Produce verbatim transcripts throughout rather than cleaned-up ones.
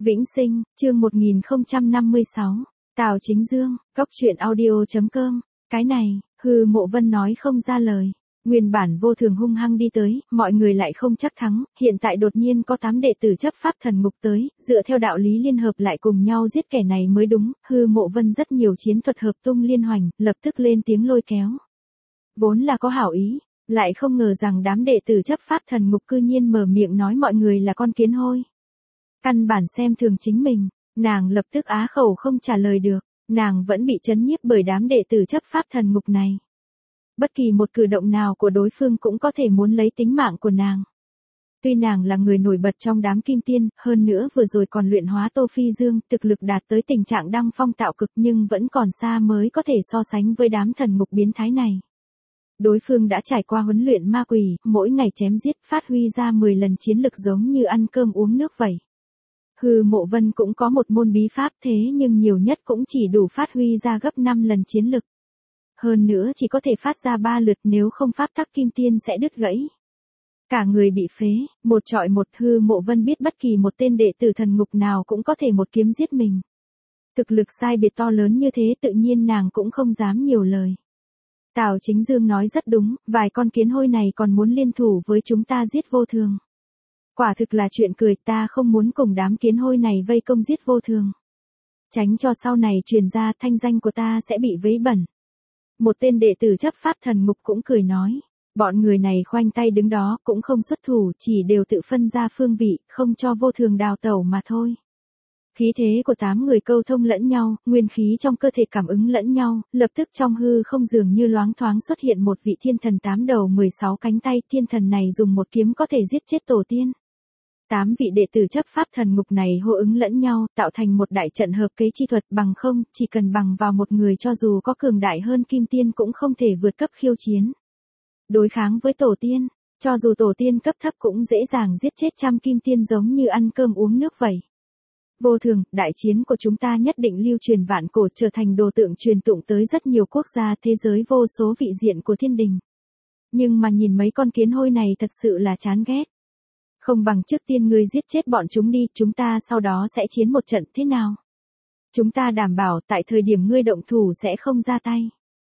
Vĩnh Sinh, chương một nghìn không trăm năm mươi sáu. Tào Chính Dương, Cốc Truyện Audio.com. Cái này, Hư Mộ Vân nói không ra lời. Nguyên bản Vô Thường hung hăng đi tới, mọi người lại không chắc thắng, hiện tại đột nhiên có tám đệ tử chấp pháp thần ngục tới, dựa theo đạo lý liên hợp lại cùng nhau giết kẻ này mới đúng. Hư Mộ Vân rất nhiều chiến thuật hợp tung liên hoành, lập tức lên tiếng lôi kéo. Vốn là có hảo ý, lại không ngờ rằng đám đệ tử chấp pháp thần ngục cư nhiên mở miệng nói mọi người là con kiến hôi. Căn bản xem thường chính mình, nàng lập tức á khẩu không trả lời được, nàng vẫn bị chấn nhiếp bởi đám đệ tử chấp pháp thần ngục này. Bất kỳ một cử động nào của đối phương cũng có thể muốn lấy tính mạng của nàng. Tuy nàng là người nổi bật trong đám kim tiên, hơn nữa vừa rồi còn luyện hóa Tô Phi Dương, thực lực đạt tới tình trạng đăng phong tạo cực nhưng vẫn còn xa mới có thể so sánh với đám thần ngục biến thái này. Đối phương đã trải qua huấn luyện ma quỷ, mỗi ngày chém giết phát huy ra mười lần chiến lực giống như ăn cơm uống nước vậy. Hư Mộ Vân cũng có một môn bí pháp thế nhưng nhiều nhất cũng chỉ đủ phát huy ra gấp năm lần chiến lực. Hơn nữa chỉ có thể phát ra ba lượt, nếu không pháp tắc kim tiên sẽ đứt gãy. Cả người bị phế, một trọi một. Hư Mộ Vân biết bất kỳ một tên đệ tử thần ngục nào cũng có thể một kiếm giết mình. Thực lực sai biệt to lớn như thế tự nhiên nàng cũng không dám nhiều lời. Tào Chính Dương nói rất đúng, vài con kiến hôi này còn muốn liên thủ với chúng ta giết Vô Thường. Quả thực là chuyện cười, ta không muốn cùng đám kiến hôi này vây công giết Vô Thường. Tránh cho sau này truyền ra thanh danh của ta sẽ bị vấy bẩn. Một tên đệ tử chấp pháp thần ngục cũng cười nói, bọn người này khoanh tay đứng đó cũng không xuất thủ, chỉ đều tự phân ra phương vị, không cho Vô Thường đào tẩu mà thôi. Khí thế của tám người câu thông lẫn nhau, nguyên khí trong cơ thể cảm ứng lẫn nhau, lập tức trong hư không dường như loáng thoáng xuất hiện một vị thiên thần tám đầu mười sáu cánh tay, thiên thần này dùng một kiếm có thể giết chết tổ tiên. Tám vị đệ tử chấp pháp thần ngục này hô ứng lẫn nhau, tạo thành một đại trận hợp kế chi thuật, bằng không, chỉ cần bằng vào một người cho dù có cường đại hơn kim tiên cũng không thể vượt cấp khiêu chiến. Đối kháng với tổ tiên, cho dù tổ tiên cấp thấp cũng dễ dàng giết chết trăm kim tiên giống như ăn cơm uống nước vậy. Vô Thường, đại chiến của chúng ta nhất định lưu truyền vạn cổ, trở thành đồ tượng truyền tụng tới rất nhiều quốc gia thế giới, vô số vị diện của thiên đình. Nhưng mà nhìn mấy con kiến hôi này thật sự là chán ghét. Không bằng trước tiên ngươi giết chết bọn chúng đi, chúng ta sau đó sẽ chiến một trận, thế nào? Chúng ta đảm bảo tại thời điểm ngươi động thủ sẽ không ra tay.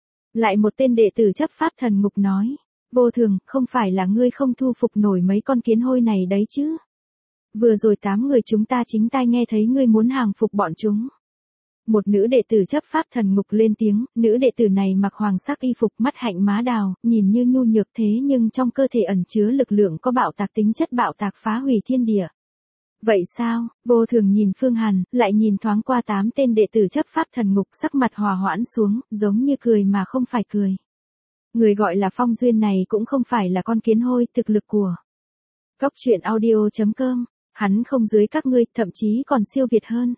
Lại một tên đệ tử chấp pháp thần ngục nói, Vô Thường, không phải là ngươi không thu phục nổi mấy con kiến hôi này đấy chứ? Vừa rồi tám người chúng ta chính tai nghe thấy ngươi muốn hàng phục bọn chúng. Một nữ đệ tử chấp pháp thần ngục lên tiếng, nữ đệ tử này mặc hoàng sắc y phục, mắt hạnh má đào, nhìn như nhu nhược thế nhưng trong cơ thể ẩn chứa lực lượng có bạo tạc tính chất, bạo tạc phá hủy thiên địa. Vậy sao? Vô Thường nhìn Phương Hàn, lại nhìn thoáng qua tám tên đệ tử chấp pháp thần ngục, sắc mặt hòa hoãn xuống, giống như cười mà không phải cười. Người gọi là Phong Duyên này cũng không phải là con kiến hôi, thực lực của Cốc Truyện Audio.com, hắn không dưới các ngươi, thậm chí còn siêu việt hơn.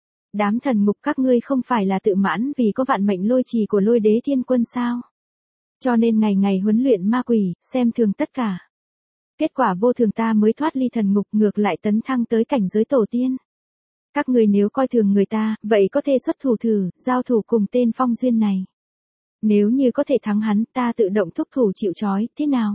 Đám thần ngục các ngươi không phải là tự mãn vì có vạn mệnh lôi trì của Lôi Đế Thiên Quân sao? Cho nên ngày ngày huấn luyện ma quỷ, xem thường tất cả. Kết quả Vô Thường ta mới thoát ly thần ngục, ngược lại tấn thăng tới cảnh giới tổ tiên. Các ngươi nếu coi thường người ta, vậy có thể xuất thủ thử, giao thủ cùng tên Phong Duyên này. Nếu như có thể thắng hắn, ta tự động thúc thủ chịu trói, thế nào?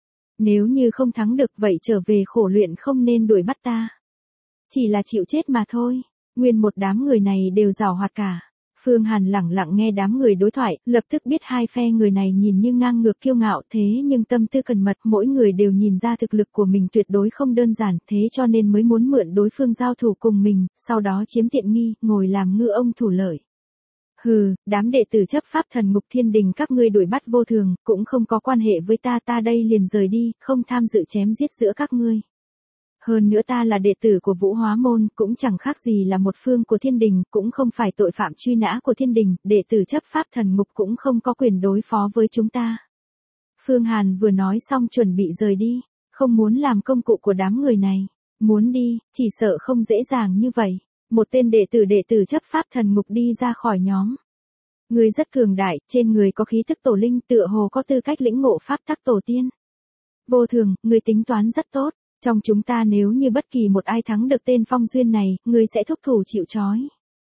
Nếu như không thắng được vậy trở về khổ luyện, không nên đuổi bắt ta. Chỉ là chịu chết mà thôi. Nguyên một đám người này đều giàu hoạt cả. Phương Hàn lẳng lặng nghe đám người đối thoại, lập tức biết hai phe người này nhìn như ngang ngược kiêu ngạo thế nhưng tâm tư cẩn mật, mỗi người đều nhìn ra thực lực của mình tuyệt đối không đơn giản, thế cho nên mới muốn mượn đối phương giao thủ cùng mình, sau đó chiếm tiện nghi, ngồi làm ngư ông thủ lợi. Hừ, đám đệ tử chấp pháp thần ngục thiên đình các ngươi đuổi bắt Vô Thường, cũng không có quan hệ với ta, ta đây liền rời đi, không tham dự chém giết giữa các ngươi. Hơn nữa ta là đệ tử của Vũ Hóa Môn, cũng chẳng khác gì là một phương của thiên đình, cũng không phải tội phạm truy nã của thiên đình, đệ tử chấp pháp thần ngục cũng không có quyền đối phó với chúng ta. Phương Hàn vừa nói xong chuẩn bị rời đi, không muốn làm công cụ của đám người này, muốn đi, chỉ sợ không dễ dàng như vậy. Một tên đệ tử đệ tử chấp pháp thần ngục đi ra khỏi nhóm. Người rất cường đại, trên người có khí thức tổ linh, tựa hồ có tư cách lĩnh ngộ pháp tắc tổ tiên. Vô Thường, người tính toán rất tốt. Trong chúng ta nếu như bất kỳ một ai thắng được tên Phong Duyên này, ngươi sẽ thúc thủ chịu trói.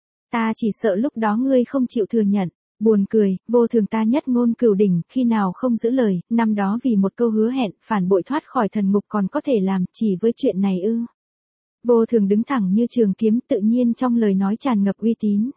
Ta chỉ sợ lúc đó ngươi không chịu thừa nhận. Buồn cười, Vô Thường ta nhất ngôn cửu đỉnh, khi nào không giữ lời, năm đó vì một câu hứa hẹn, phản bội thoát khỏi thần ngục còn có thể làm, chỉ với chuyện này ư? Vô Thường đứng thẳng như trường kiếm, tự nhiên trong lời nói tràn ngập uy tín.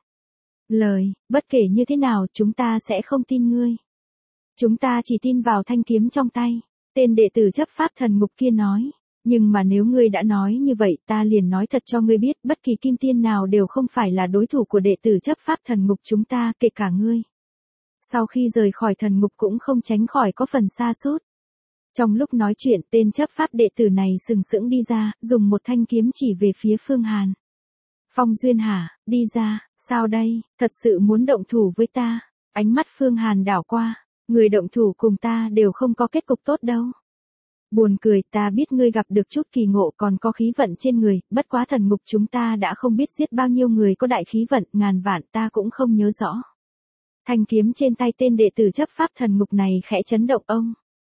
Lời, bất kể như thế nào chúng ta sẽ không tin ngươi. Chúng ta chỉ tin vào thanh kiếm trong tay. Tên đệ tử chấp pháp thần ngục kia nói. Nhưng mà nếu ngươi đã nói như vậy ta liền nói thật cho ngươi biết bất kỳ kim tiên nào đều không phải là đối thủ của đệ tử chấp pháp thần ngục chúng ta, kể cả ngươi. Sau khi rời khỏi thần ngục cũng không tránh khỏi có phần sa sút. Trong lúc nói chuyện tên chấp pháp đệ tử này sừng sững đi ra, dùng một thanh kiếm chỉ về phía Phương Hàn. Phong Duyên hả, đi ra, sao đây, thật sự muốn động thủ với ta? Ánh mắt Phương Hàn đảo qua, người động thủ cùng ta đều không có kết cục tốt đâu. Buồn cười, ta biết ngươi gặp được chút kỳ ngộ còn có khí vận trên người, bất quá thần ngục chúng ta đã không biết giết bao nhiêu người có đại khí vận, ngàn vạn ta cũng không nhớ rõ. Thanh kiếm trên tay tên đệ tử chấp pháp thần ngục này khẽ chấn động ông.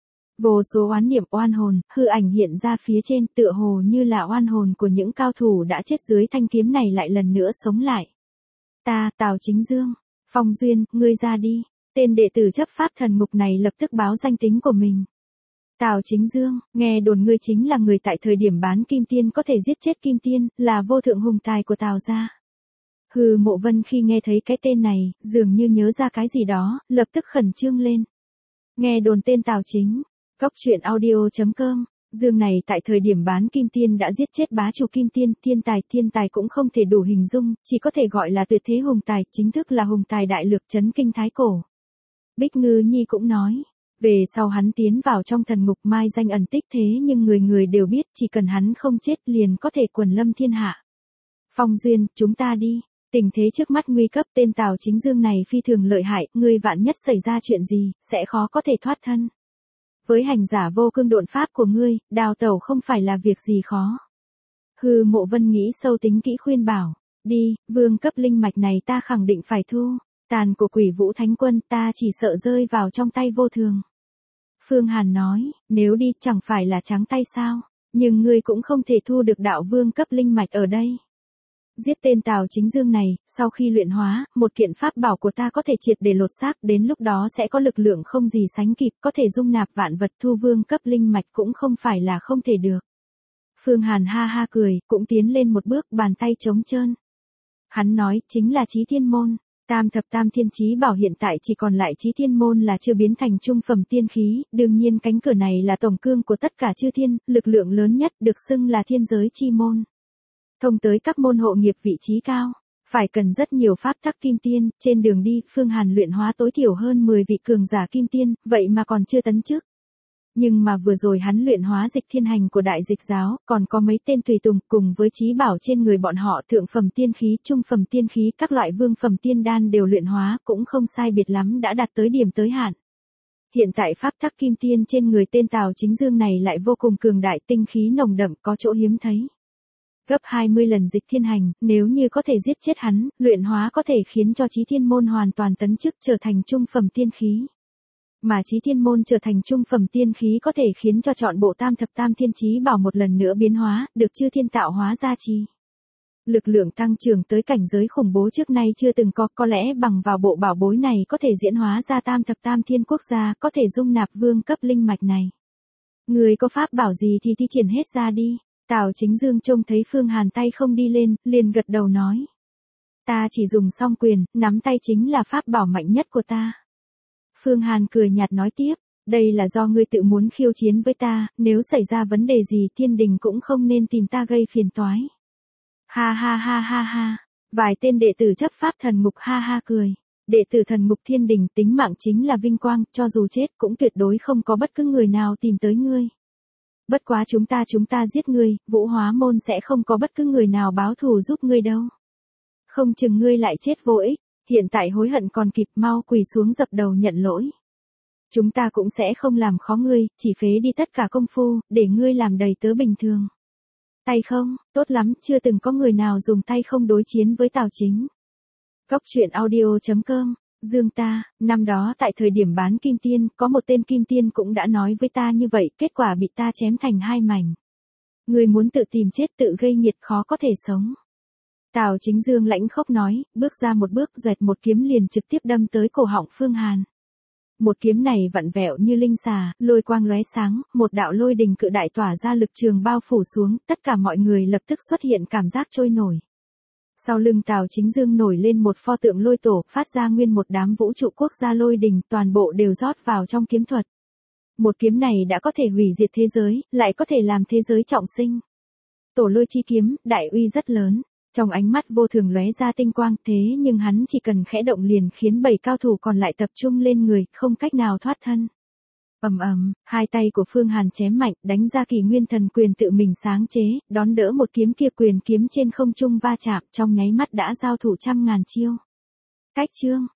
Vô số oán niệm oan hồn, hư ảnh hiện ra phía trên tựa hồ như là oan hồn của những cao thủ đã chết dưới thanh kiếm này lại lần nữa sống lại. Ta, Tào Chính Dương, Phong Duyên, ngươi ra đi. Tên đệ tử chấp pháp thần ngục này lập tức báo danh tính của mình. Tào Chính Dương, nghe đồn ngươi chính là người tại thời điểm bán kim tiên có thể giết chết kim tiên, là vô thượng hùng tài của Tào gia. Hư Mộ Vân khi nghe thấy cái tên này, dường như nhớ ra cái gì đó, lập tức khẩn trương lên. Nghe đồn tên Tào Chính, Cốc truyện audio chấm com, Dương này tại thời điểm bán kim tiên đã giết chết bá chủ kim tiên, thiên tài, thiên tài cũng không thể đủ hình dung, chỉ có thể gọi là tuyệt thế hùng tài, chính thức là hùng tài đại lược chấn kinh thái cổ. Bích Ngư Nhi cũng nói, về sau hắn tiến vào trong thần ngục mai danh ẩn tích thế nhưng người người đều biết chỉ cần hắn không chết liền có thể quần lâm thiên hạ. Phong Duyên, chúng ta đi. Tình thế trước mắt nguy cấp tên Tào Chính Dương này phi thường lợi hại, ngươi vạn nhất xảy ra chuyện gì, sẽ khó có thể thoát thân. Với hành giả vô cương độn pháp của ngươi, đào tẩu không phải là việc gì khó. Hư Mộ Vân nghĩ sâu tính kỹ khuyên bảo, đi, vương cấp linh mạch này ta khẳng định phải thu, tàn của Quỷ Vũ Thánh Quân ta chỉ sợ rơi vào trong tay Vô Thường. Phương Hàn nói, nếu đi chẳng phải là trắng tay sao, nhưng ngươi cũng không thể thu được đạo vương cấp linh mạch ở đây. Giết tên Tào Chính Dương này, sau khi luyện hóa, một kiện pháp bảo của ta có thể triệt để lột xác, đến lúc đó sẽ có lực lượng không gì sánh kịp, có thể dung nạp vạn vật, thu vương cấp linh mạch cũng không phải là không thể được. Phương Hàn ha ha cười, cũng tiến lên một bước, bàn tay trống trơn. Hắn nói, chính là Chí Thiên Môn. Tam thập tam thiên chí bảo hiện tại chỉ còn lại Chí Thiên Môn là chưa biến thành trung phẩm tiên khí, đương nhiên cánh cửa này là tổng cương của tất cả chư thiên, lực lượng lớn nhất được xưng là thiên giới chi môn. Thông tới các môn hộ nghiệp vị trí cao, phải cần rất nhiều pháp tắc kim tiên, trên đường đi, Phương Hàn luyện hóa tối thiểu hơn mười vị cường giả kim tiên, vậy mà còn chưa tấn chức. Nhưng mà vừa rồi hắn luyện hóa dịch thiên hành của đại dịch giáo, còn có mấy tên tùy tùng cùng với chí bảo trên người bọn họ thượng phẩm tiên khí, trung phẩm tiên khí, các loại vương phẩm tiên đan đều luyện hóa, cũng không sai biệt lắm đã đạt tới điểm tới hạn. Hiện tại pháp tắc kim tiên trên người tên Tào Chính Dương này lại vô cùng cường đại, tinh khí nồng đậm, có chỗ hiếm thấy. Gấp hai mươi lần dịch thiên hành, nếu như có thể giết chết hắn, luyện hóa có thể khiến cho Chí Thiên Môn hoàn toàn tấn chức trở thành trung phẩm tiên khí. Mà Chí Thiên Môn trở thành trung phẩm tiên khí có thể khiến cho trọn bộ tam thập tam thiên chí bảo một lần nữa biến hóa, được chư thiên tạo hóa gia trì. Lực lượng tăng trưởng tới cảnh giới khủng bố trước nay chưa từng có, có lẽ bằng vào bộ bảo bối này có thể diễn hóa ra tam thập tam thiên quốc gia, có thể dung nạp vương cấp linh mạch này. Người có pháp bảo gì thì thi triển hết ra đi. Tào Chính Dương trông thấy Phương Hàn tay không đi lên, liền gật đầu nói. Ta chỉ dùng song quyền, nắm tay chính là pháp bảo mạnh nhất của ta. Phương Hàn cười nhạt nói tiếp, đây là do ngươi tự muốn khiêu chiến với ta, nếu xảy ra vấn đề gì thiên đình cũng không nên tìm ta gây phiền toái. Ha ha ha ha ha, vài tên đệ tử chấp pháp thần ngục ha ha cười. Đệ tử thần ngục thiên đình tính mạng chính là vinh quang, cho dù chết cũng tuyệt đối không có bất cứ người nào tìm tới ngươi. Bất quá chúng ta chúng ta giết ngươi, Vũ Hóa Môn sẽ không có bất cứ người nào báo thù giúp ngươi đâu. Không chừng ngươi lại chết vô ích, hiện tại hối hận còn kịp, mau quỳ xuống dập đầu nhận lỗi. Chúng ta cũng sẽ không làm khó ngươi, chỉ phế đi tất cả công phu, để ngươi làm đầy tớ bình thường. Tay không, tốt lắm, chưa từng có người nào dùng tay không đối chiến với Tào Chính. Cốc truyện audio chấm com, Dương ta, năm đó tại thời điểm bán kim tiên, có một tên kim tiên cũng đã nói với ta như vậy, kết quả bị ta chém thành hai mảnh. Người muốn tự tìm chết tự gây nghiệt khó có thể sống. Tào Chính Dương lãnh khốc nói, bước ra một bước, duệt một kiếm liền trực tiếp đâm tới cổ họng Phương Hàn. Một kiếm này vặn vẹo như linh xà, lôi quang lóe sáng, một đạo lôi đình cự đại tỏa ra lực trường bao phủ xuống, tất cả mọi người lập tức xuất hiện cảm giác trôi nổi. Sau lưng Tào Chính Dương nổi lên một pho tượng lôi tổ, phát ra nguyên một đám vũ trụ quốc gia lôi đình, toàn bộ đều rót vào trong kiếm thuật. Một kiếm này đã có thể hủy diệt thế giới, lại có thể làm thế giới trọng sinh. Tổ lôi chi kiếm, đại uy rất lớn. Trong ánh mắt Vô Thường lóe ra tinh quang, thế nhưng hắn chỉ cần khẽ động liền khiến bảy cao thủ còn lại tập trung lên người, không cách nào thoát thân. Ầm ầm, hai tay của Phương Hàn chém mạnh, đánh ra Kỳ Nguyên Thần Quyền tự mình sáng chế, đón đỡ một kiếm kia, quyền kiếm trên không trung va chạm, trong nháy mắt đã giao thủ trăm ngàn chiêu. Cách chương